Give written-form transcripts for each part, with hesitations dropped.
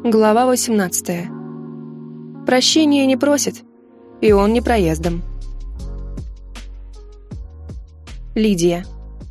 Глава 18. Прощения не просит, и он не проездом. Лидия.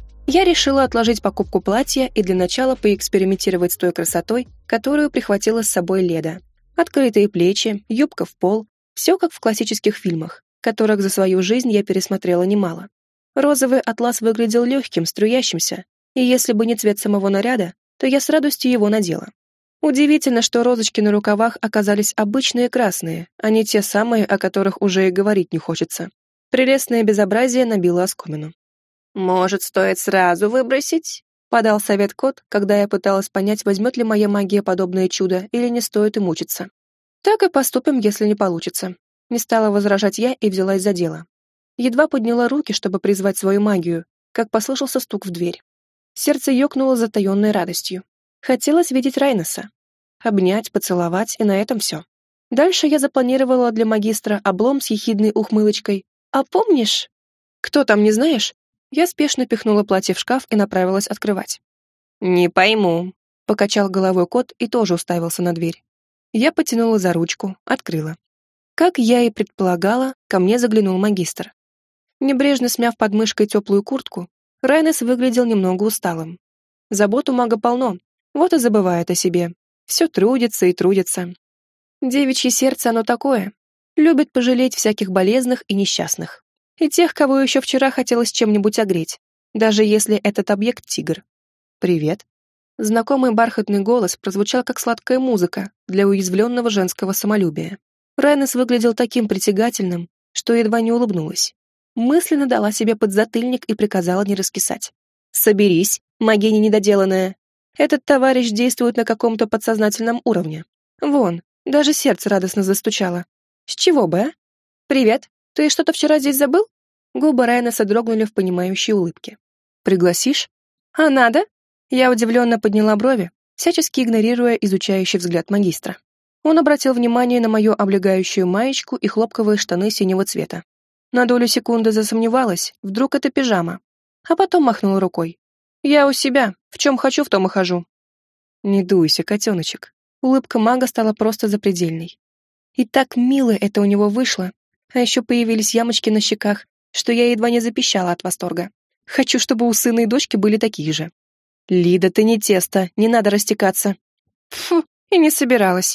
Я решила отложить покупку платья и для начала поэкспериментировать с той красотой, которую прихватила с собой Леда. Открытые плечи, юбка в пол, все как в классических фильмах, которых за свою жизнь я пересмотрела немало. Розовый атлас выглядел легким, струящимся, и если бы не цвет самого наряда, то я с радостью его надела. Удивительно, что розочки на рукавах оказались обычные красные, а не те самые, о которых уже и говорить не хочется. Прелестное безобразие набило оскомину. «Может, стоит сразу выбросить?» — подал совет кот, когда я пыталась понять, возьмет ли моя магия подобное чудо или не стоит и мучиться. «Так и поступим, если не получится». Не стала возражать я и взялась за дело. Едва подняла руки, чтобы призвать свою магию, как послышался стук в дверь. Сердце ёкнуло затаённой радостью. Хотелось видеть Райнеса. Обнять, поцеловать, и на этом все. Дальше я запланировала для магистра облом с ехидной ухмылочкой. «А помнишь?» «Кто там, не знаешь?» Я спешно пихнула платье в шкаф и направилась открывать. «Не пойму», — покачал головой кот и тоже уставился на дверь. Я потянула за ручку, открыла. Как я и предполагала, ко мне заглянул магистр. Небрежно смяв под мышкой теплую куртку, Райнес выглядел немного усталым. Забот у мага полно, вот и забывает о себе. Все трудится и трудится. Девичье сердце оно такое. Любит пожалеть всяких болезных и несчастных. И тех, кого еще вчера хотелось чем-нибудь огреть. Даже если этот объект — тигр. «Привет». Знакомый бархатный голос прозвучал как сладкая музыка для уязвленного женского самолюбия. Райнес выглядел таким притягательным, что едва не улыбнулась. Мысленно дала себе подзатыльник и приказала не раскисать. «Соберись, магиня недоделанная. Этот товарищ действует на каком-то подсознательном уровне. Вон, даже сердце радостно застучало. С чего бы, а? Привет, ты что-то вчера здесь забыл?» Губы Райнеса дрогнули в понимающей улыбке. «Пригласишь?» «А надо?» Я удивленно подняла брови, всячески игнорируя изучающий взгляд магистра. Он обратил внимание на мою облегающую маечку и хлопковые штаны синего цвета. На долю секунды засомневалась, вдруг это пижама, а потом махнула рукой. «Я у себя, в чем хочу, в том и хожу». «Не дуйся, котеночек». Улыбка мага стала просто запредельной. И так мило это у него вышло, а еще появились ямочки на щеках, что я едва не запищала от восторга. Хочу, чтобы у сына и дочки были такие же. «Лида, ты не тесто, не надо растекаться». Фу, и не собиралась.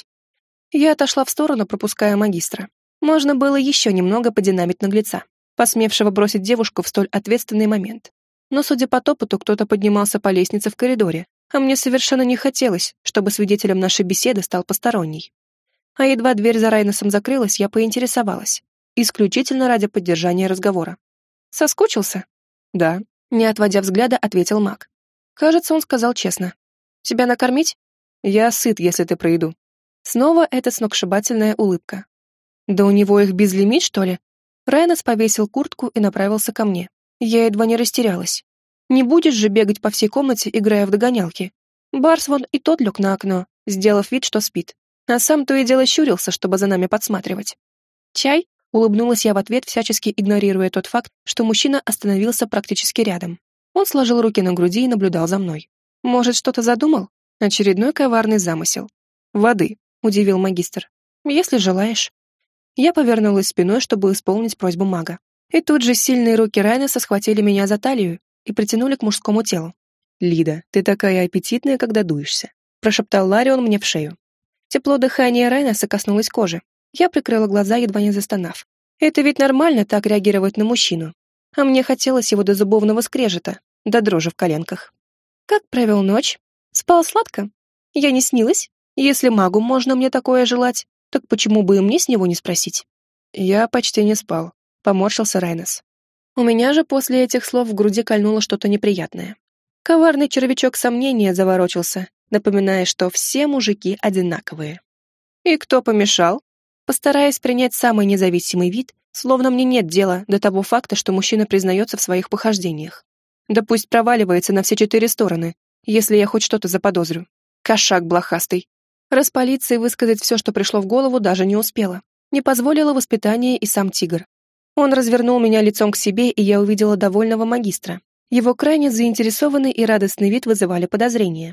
Я отошла в сторону, пропуская магистра. Можно было еще немного подинамить наглеца, посмевшего бросить девушку в столь ответственный момент. Но, судя по топоту, кто-то поднимался по лестнице в коридоре, а мне совершенно не хотелось, чтобы свидетелем нашей беседы стал посторонний. А едва дверь за Райнесом закрылась, я поинтересовалась, исключительно ради поддержания разговора. «Соскучился?» «Да», — не отводя взгляда, ответил маг. Кажется, он сказал честно. «Тебя накормить?» «Я сыт, если ты про еду». Снова эта сногсшибательная улыбка. «Да у него их безлимит, что ли?» Райнес повесил куртку и направился ко мне. Я едва не растерялась. Не будешь же бегать по всей комнате, играя в догонялки. Барс вон и тот лег на окно, сделав вид, что спит. А сам то и дело щурился, чтобы за нами подсматривать. «Чай?» — улыбнулась я в ответ, всячески игнорируя тот факт, что мужчина остановился практически рядом. Он сложил руки на груди и наблюдал за мной. «Может, что-то задумал?» Очередной коварный замысел. «Воды», — удивил магистр. «Если желаешь». Я повернулась спиной, чтобы исполнить просьбу мага. И тут же сильные руки Райнеса схватили меня за талию и притянули к мужскому телу. «Лида, ты такая аппетитная, когда дуешься», — прошептал Ларион мне в шею. Тепло дыхания Райнеса коснулось кожи. Я прикрыла глаза, едва не застонав. Это ведь нормально так реагировать на мужчину. А мне хотелось его до зубовного скрежета, до дрожи в коленках. «Как провел ночь? Спал сладко? Я не снилась? Если магу можно мне такое желать, так почему бы и мне с него не спросить?» «Я почти не спал», — поморщился Райнес. У меня же после этих слов в груди кольнуло что-то неприятное. Коварный червячок сомнения заворочился, напоминая, что все мужики одинаковые. «И кто помешал?» Постараясь принять самый независимый вид, словно мне нет дела до того факта, что мужчина признается в своих похождениях. Да пусть проваливается на все 4 стороны, если я хоть что-то заподозрю. Кошак блохастый. Распалиться и высказать все, что пришло в голову, даже не успела. Не позволило воспитание и сам тигр. Он развернул меня лицом к себе, и я увидела довольного магистра. Его крайне заинтересованный и радостный вид вызывали подозрения.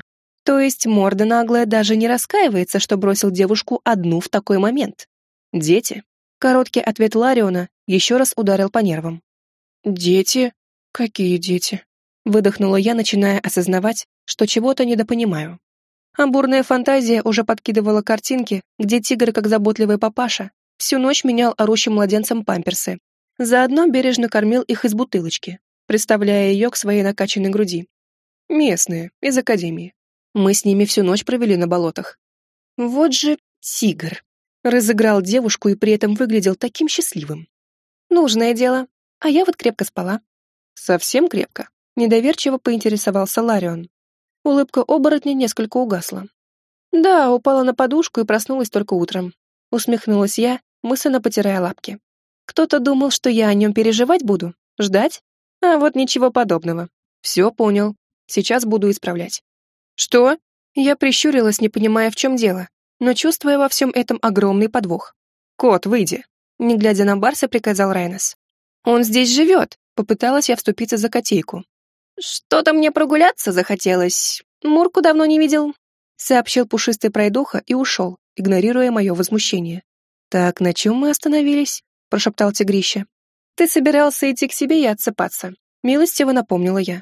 То есть морда наглая даже не раскаивается, что бросил девушку одну в такой момент. Дети. Короткий ответ Лариона еще раз ударил по нервам. «Дети? Какие дети?» Выдохнула я, начиная осознавать, что чего-то недопонимаю. А бурная фантазия уже подкидывала картинки, где тигр, как заботливый папаша, всю ночь менял орущим младенцам памперсы. Заодно бережно кормил их из бутылочки, представляя ее к своей накачанной груди. Местные, из академии. Мы с ними всю ночь провели на болотах. Вот же тигр. Разыграл девушку и при этом выглядел таким счастливым. Нужное дело. А я вот крепко спала. Совсем крепко. Недоверчиво поинтересовался Ларион. Улыбка оборотня несколько угасла. Да, упала на подушку и проснулась только утром. Усмехнулась я, мысленно потирая лапки. Кто-то думал, что я о нем переживать буду? Ждать? А вот ничего подобного. Все понял. Сейчас буду исправлять. Что? Я прищурилась, не понимая, в чем дело, но чувствуя во всем этом огромный подвох. «Кот, выйди!» Не глядя на Барса, приказал Райнес. «Он здесь живет!» Попыталась я вступиться за котейку. «Что-то мне прогуляться захотелось. Мурку давно не видел», сообщил пушистый пройдоха и ушел, игнорируя мое возмущение. «Так, на чем мы остановились?» прошептал тигрище. «Ты собирался идти к себе и отсыпаться», милостиво напомнила я.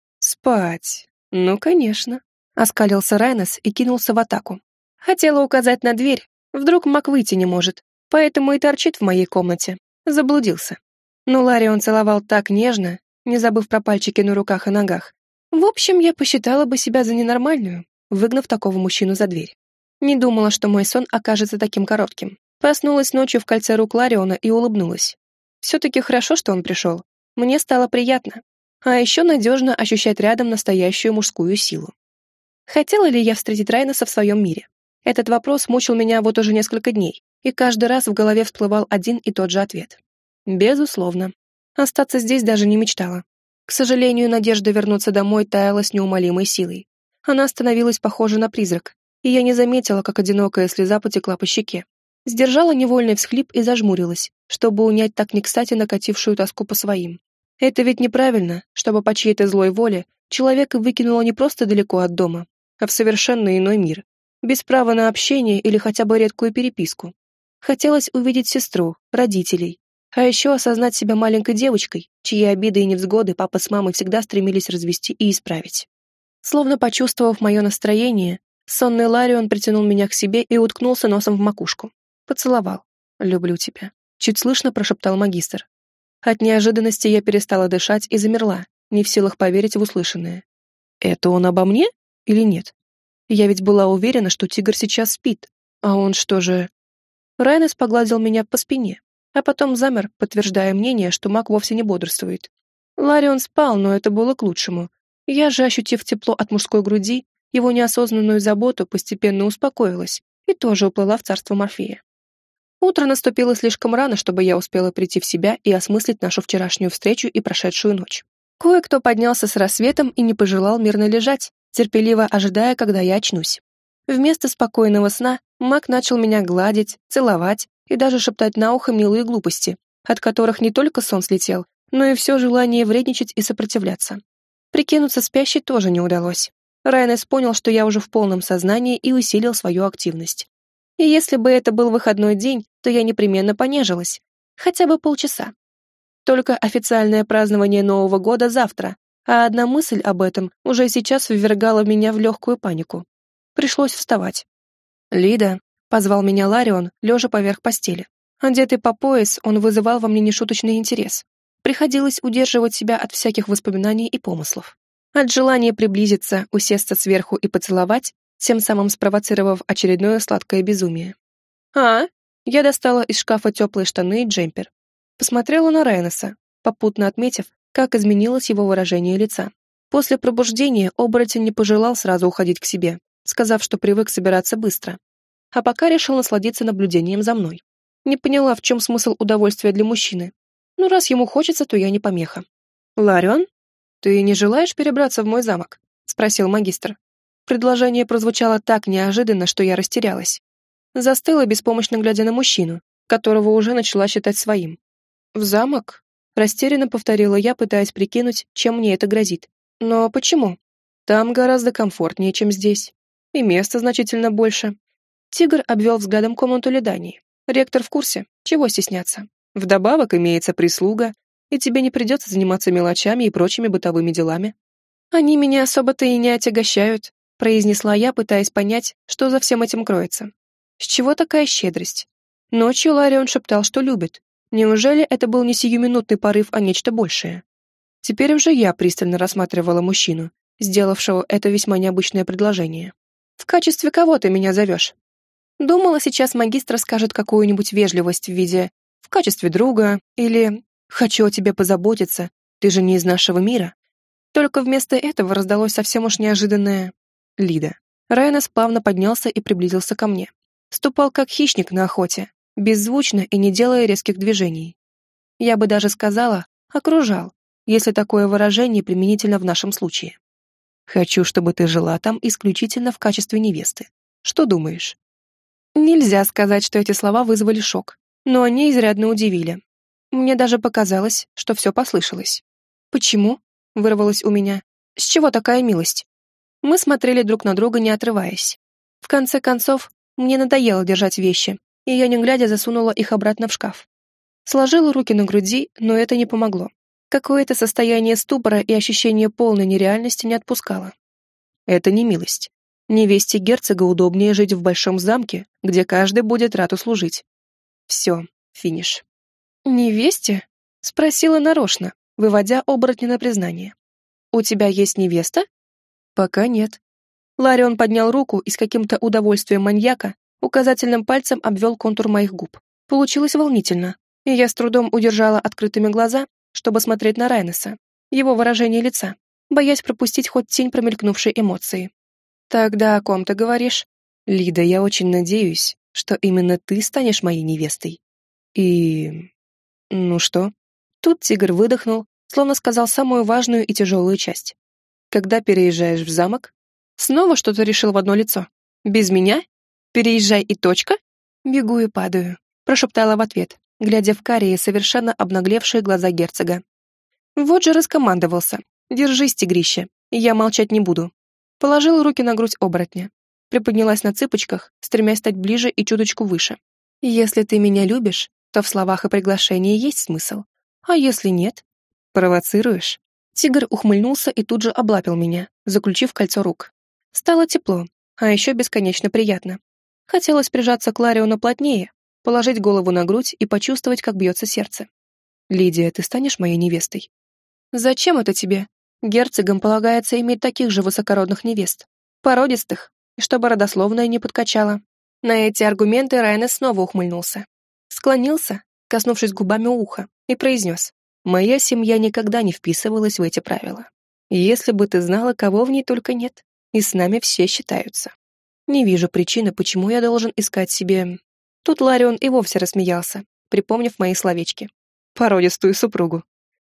«Спать? Ну, конечно», оскалился Райнес и кинулся в атаку. Хотела указать на дверь, вдруг Мак выйти не может, поэтому и торчит в моей комнате. Заблудился. Но Ларион целовал так нежно, не забыв про пальчики на руках и ногах. В общем, я посчитала бы себя за ненормальную, выгнав такого мужчину за дверь. Не думала, что мой сон окажется таким коротким. Проснулась ночью в кольце рук Лариона и улыбнулась. Все-таки хорошо, что он пришел. Мне стало приятно. А еще надежно ощущать рядом настоящую мужскую силу. Хотела ли я встретить Райнеса в своем мире? Этот вопрос мучил меня вот уже несколько дней, и каждый раз в голове всплывал один и тот же ответ. Безусловно. Остаться здесь даже не мечтала. К сожалению, надежда вернуться домой таяла с неумолимой силой. Она становилась похожа на призрак, и я не заметила, как одинокая слеза потекла по щеке. Сдержала невольный всхлип и зажмурилась, чтобы унять так не кстати накатившую тоску по своим. Это ведь неправильно, чтобы по чьей-то злой воле человека выкинуло не просто далеко от дома, а в совершенно иной мир, без права на общение или хотя бы редкую переписку. Хотелось увидеть сестру, родителей, а еще осознать себя маленькой девочкой, чьи обиды и невзгоды папа с мамой всегда стремились развести и исправить. Словно почувствовав мое настроение, сонный Ларион притянул меня к себе и уткнулся носом в макушку. Поцеловал. «Люблю тебя», — чуть слышно прошептал магистр. От неожиданности я перестала дышать и замерла, не в силах поверить в услышанное. Это он обо мне или нет? Я ведь была уверена, что тигр сейчас спит, а он что же... Райнес погладил меня по спине, а потом замер, подтверждая мнение, что маг вовсе не бодрствует. Ларион спал, но это было к лучшему. Я же, ощутив тепло от мужской груди, его неосознанную заботу, постепенно успокоилась и тоже уплыла в царство Морфея. Утро наступило слишком рано, чтобы я успела прийти в себя и осмыслить нашу вчерашнюю встречу и прошедшую ночь. Кое-кто поднялся с рассветом и не пожелал мирно лежать, терпеливо ожидая, когда я очнусь. Вместо спокойного сна маг начал меня гладить, целовать и даже шептать на ухо милые глупости, от которых не только сон слетел, но и все желание вредничать и сопротивляться. Прикинуться спящей тоже не удалось. Райнес понял, что я уже в полном сознании и усилил свою активность. И если бы это был выходной день, то я непременно понежилась. Хотя бы полчаса. Только официальное празднование Нового года завтра, а одна мысль об этом уже сейчас ввергала меня в легкую панику. Пришлось вставать. «Лида», — позвал меня Ларион, лежа поверх постели. Одетый по пояс, он вызывал во мне нешуточный интерес. Приходилось удерживать себя от всяких воспоминаний и помыслов. От желания приблизиться, усесться сверху и поцеловать, тем самым спровоцировав очередное сладкое безумие. Я достала из шкафа теплые штаны и джемпер. Посмотрела на Райнеса, попутно отметив, как изменилось его выражение лица. После пробуждения оборотень не пожелал сразу уходить к себе, сказав, что привык собираться быстро. А пока решил насладиться наблюдением за мной. Не поняла, в чем смысл удовольствия для мужчины. Ну, раз ему хочется, то я не помеха. «Ларион, ты не желаешь перебраться в мой замок?» — спросил магистр. Предложение прозвучало так неожиданно, что я растерялась. Застыла, беспомощно глядя на мужчину, которого уже начала считать своим. «В замок?» — растерянно повторила я, пытаясь прикинуть, чем мне это грозит. «Но почему?» Там гораздо комфортнее, чем здесь. И места значительно больше. Тигр обвел взглядом комнату Ледании. Ректор в курсе, чего стесняться. Вдобавок имеется прислуга, и тебе не придется заниматься мелочами и прочими бытовыми делами. Они меня особо-то и не отягощают, произнесла я, пытаясь понять, что за всем этим кроется. С чего такая щедрость? Ночью Ларион шептал, что любит. Неужели это был не сиюминутный порыв, а нечто большее? Теперь уже я пристально рассматривала мужчину, сделавшего это весьма необычное предложение. «В качестве кого ты меня зовешь?» Думала, сейчас магистр скажет какую-нибудь вежливость в виде «в качестве друга» или «хочу о тебе позаботиться, ты же не из нашего мира». Только вместо этого раздалось совсем уж неожиданное «Лида». Райнес плавно поднялся и приблизился ко мне. Ступал как хищник на охоте, беззвучно и не делая резких движений. Я бы даже сказала «окружал», если такое выражение применительно в нашем случае. «Хочу, чтобы ты жила там исключительно в качестве невесты. Что думаешь?» Нельзя сказать, что эти слова вызвали шок, но они изрядно удивили. Мне даже показалось, что все послышалось. «Почему?» — вырвалось у меня. «С чего такая милость?» Мы смотрели друг на друга, не отрываясь. В конце концов, мне надоело держать вещи, и я, не глядя, засунула их обратно в шкаф. Сложила руки на груди, но это не помогло. Какое-то состояние ступора и ощущение полной нереальности не отпускало. Это не милость. Невесте герцога удобнее жить в большом замке, где каждый будет рад услужить. Все, финиш. «Невесте?» — спросила нарочно, выводя оборотня на признание. «У тебя есть невеста?» «Пока нет». Ларион поднял руку и с каким-то удовольствием маньяка указательным пальцем обвел контур моих губ. Получилось волнительно, и я с трудом удержала открытыми глаза, чтобы смотреть на Райнеса, его выражение лица, боясь пропустить хоть тень промелькнувшей эмоции. «Тогда о ком ты говоришь?» «Лида, я очень надеюсь, что именно ты станешь моей невестой. И... ну что?» Тут тигр выдохнул, словно сказал самую важную и тяжелую часть. «Когда переезжаешь в замок?» «Снова что-то решил в одно лицо? Без меня? Переезжай и точка?» «Бегу и падаю», — прошептала в ответ, глядя в карие, совершенно обнаглевшие глаза герцога. Вот же раскомандовался. «Держись, тигрище, я молчать не буду». Положила руки на грудь оборотня. Приподнялась на цыпочках, стремясь стать ближе и чуточку выше. «Если ты меня любишь, то в словах и приглашении есть смысл. А если нет? Провоцируешь?» Тигр ухмыльнулся и тут же облапил меня, заключив кольцо рук. Стало тепло, а еще бесконечно приятно. Хотелось прижаться к Лариону плотнее, положить голову на грудь и почувствовать, как бьется сердце. «Лидия, ты станешь моей невестой?» «Зачем это тебе? Герцогам полагается иметь таких же высокородных невест, породистых, и чтобы родословная не подкачала». На эти аргументы Райнес снова ухмыльнулся. Склонился, коснувшись губами уха, и произнес: «Моя семья никогда не вписывалась в эти правила. Если бы ты знала, кого в ней только нет, и с нами все считаются. Не вижу причины, почему я должен искать себе...» Тут Ларион и вовсе рассмеялся, припомнив мои словечки. «Породистую супругу.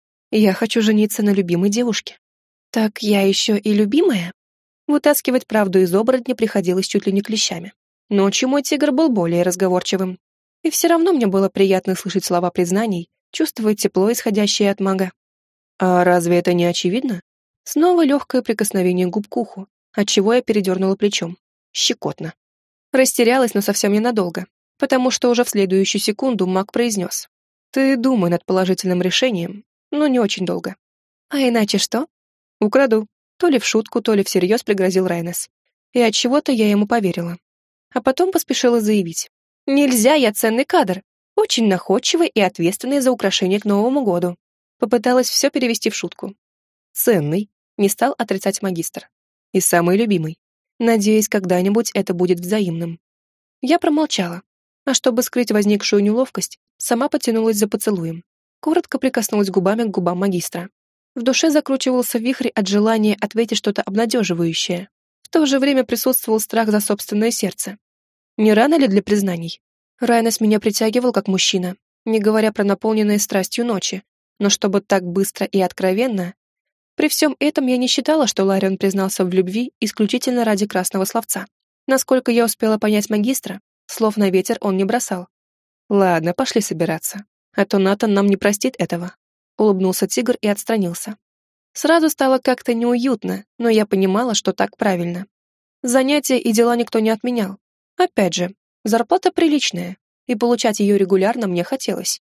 Я хочу жениться на любимой девушке». «Так я еще и любимая?» Вытаскивать правду из оборотня приходилось чуть ли не клещами. Ночью мой тигр был более разговорчивым. И все равно мне было приятно слышать слова признаний, чувствовать тепло, исходящее от мага. «А разве это не очевидно?» Снова легкое прикосновение губ к уху, отчего я передернула плечом. Щекотно. Растерялась, но совсем ненадолго, потому что уже в следующую секунду маг произнес: «Ты думай над положительным решением, но не очень долго». «А иначе что?» «Украду». То ли в шутку, то ли всерьез пригрозил Райнес. И отчего-то я ему поверила. А потом поспешила заявить: «Нельзя, я ценный кадр, очень находчивый и ответственный за украшение к Новому году». Попыталась все перевести в шутку. «Ценный», — не стал отрицать магистр. «И самый любимый. Надеюсь, когда-нибудь это будет взаимным». Я промолчала, а чтобы скрыть возникшую неловкость, сама потянулась за поцелуем. Коротко прикоснулась губами к губам магистра. В душе закручивался вихрь от желания ответить что-то обнадеживающее. В то же время присутствовал страх за собственное сердце. Не рано ли для признаний? Райнес меня притягивал как мужчина, не говоря про наполненные страстью ночи, но чтобы так быстро и откровенно... При всем этом я не считала, что Ларион признался в любви исключительно ради красного словца. Насколько я успела понять магистра, слов на ветер он не бросал. «Ладно, пошли собираться, а то Натан нам не простит этого», — улыбнулся тигр и отстранился. Сразу стало как-то неуютно, но я понимала, что так правильно. Занятия и дела никто не отменял. Опять же, зарплата приличная, и получать ее регулярно мне хотелось.